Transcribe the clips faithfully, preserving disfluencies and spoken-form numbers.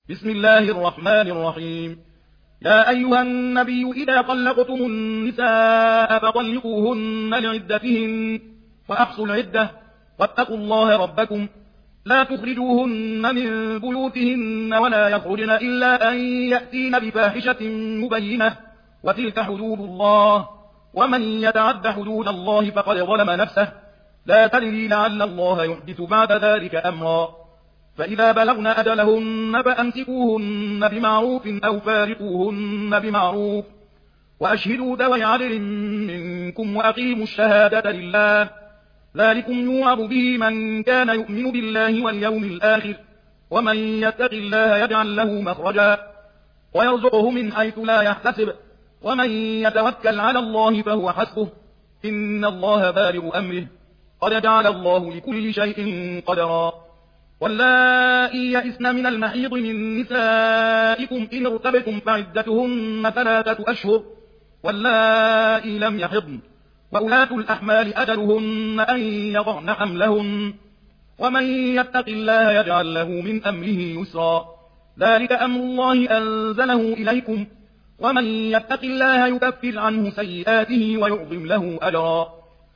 بسم الله الرحمن الرحيم. يا أيها النبي إذا طلقتم النساء فطلقوهن لعدتهن وأحصوا العدة واتقوا الله ربكم لا تخرجوهن من بيوتهن ولا يخرجن إلا أن يأتين بفاحشة مبينة وتلك حدود الله ومن يتعد حدود الله فقد ظلم نفسه لا تدري لعل الله يحدث بعد ذلك أمرا. فإذا بلغن أجلهن فأمسكوهن بمعروف أو فارقوهن بمعروف وأشهدوا ذوي عدل منكم وأقيموا الشهادة لله ذلكم يوعظ به من كان يؤمن بالله واليوم الآخر ومن يتق الله يجعل له مخرجا ويرزقه من حيث لا يحتسب ومن يتوكل على الله فهو حسبه إن الله بالغ أمره قد جعل الله لكل شيء قدرا. واللائي يئسن من المحيض من نسائكم إن ارتبتم فعدتهن ثلاثة أشهر واللائي لم يحضن وأولاة الأحمال أجلهن أن يضعن حملهن ومن يتق الله يجعل له من أمره يسرا ذلك أمر الله أنزله إليكم ومن يتق الله يكفر عنه سيئاته ويعظم له أجرا.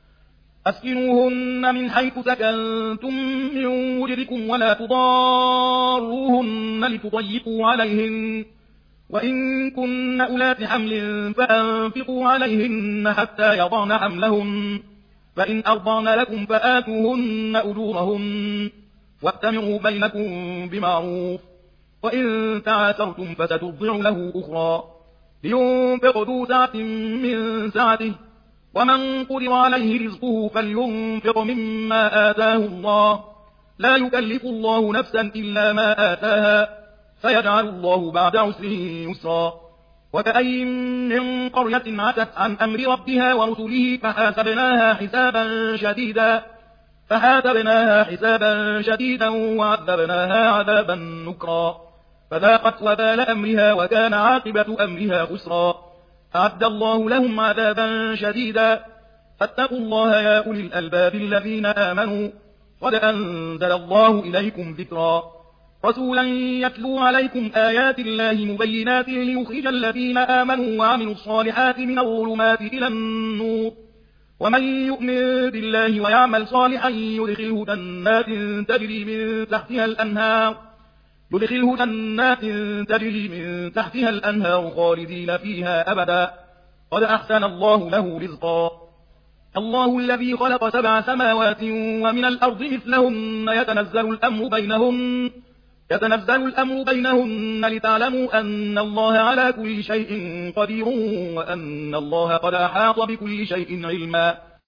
أسكنوهن من حيث سكنتم من وجدكم ولا تضاروهن لتضيقوا عليهن وإن كن أولات حمل فأنفقوا عليهن حتى يضعن حملهن فإن أرضعن لكم فآتوهن أجورهن واتمروا بينكم بمعروف وإن تعاسرتم فسترضع له أخرى لينفق ذو سعة من سعته ومن قدر عليه رزقه فلينفق مما آتاه الله لا يكلف الله نفسا إلا ما آتاها سيجعل الله بعد عسر يسرا. وكأي من قرية عتت عن أمر ربها ورسله فحاسبناها حسابا شديدا فحاسبناها حسابا شديدا وعذبناها عذابا نكرا فذاقت وبال أمرها وكان عاقبة أمرها خسرا. أعد الله لهم عذابا شديدا فاتقوا الله يا أولي الألباب الذين آمنوا قد أنزل الله إليكم ذكرا رسولا يتلو عليكم آيات الله مبينات ليخرج الذين آمنوا وعملوا الصالحات من الظلمات إلى النور ومن يؤمن بالله ويعمل صالحا يدخله جنات تجري من تحتها الأنهار يدخله جنات تجري من تحتها الأنهار خالدين فيها أبدا قد أحسن الله له رزقا. الله الذي خلق سبع سماوات ومن الأرض مثلهن يتنزل الأمر بينهن يتنزل الأمر بينهن لتعلموا أن الله على كل شيء قدير وأن الله قد أحاط بكل شيء علما.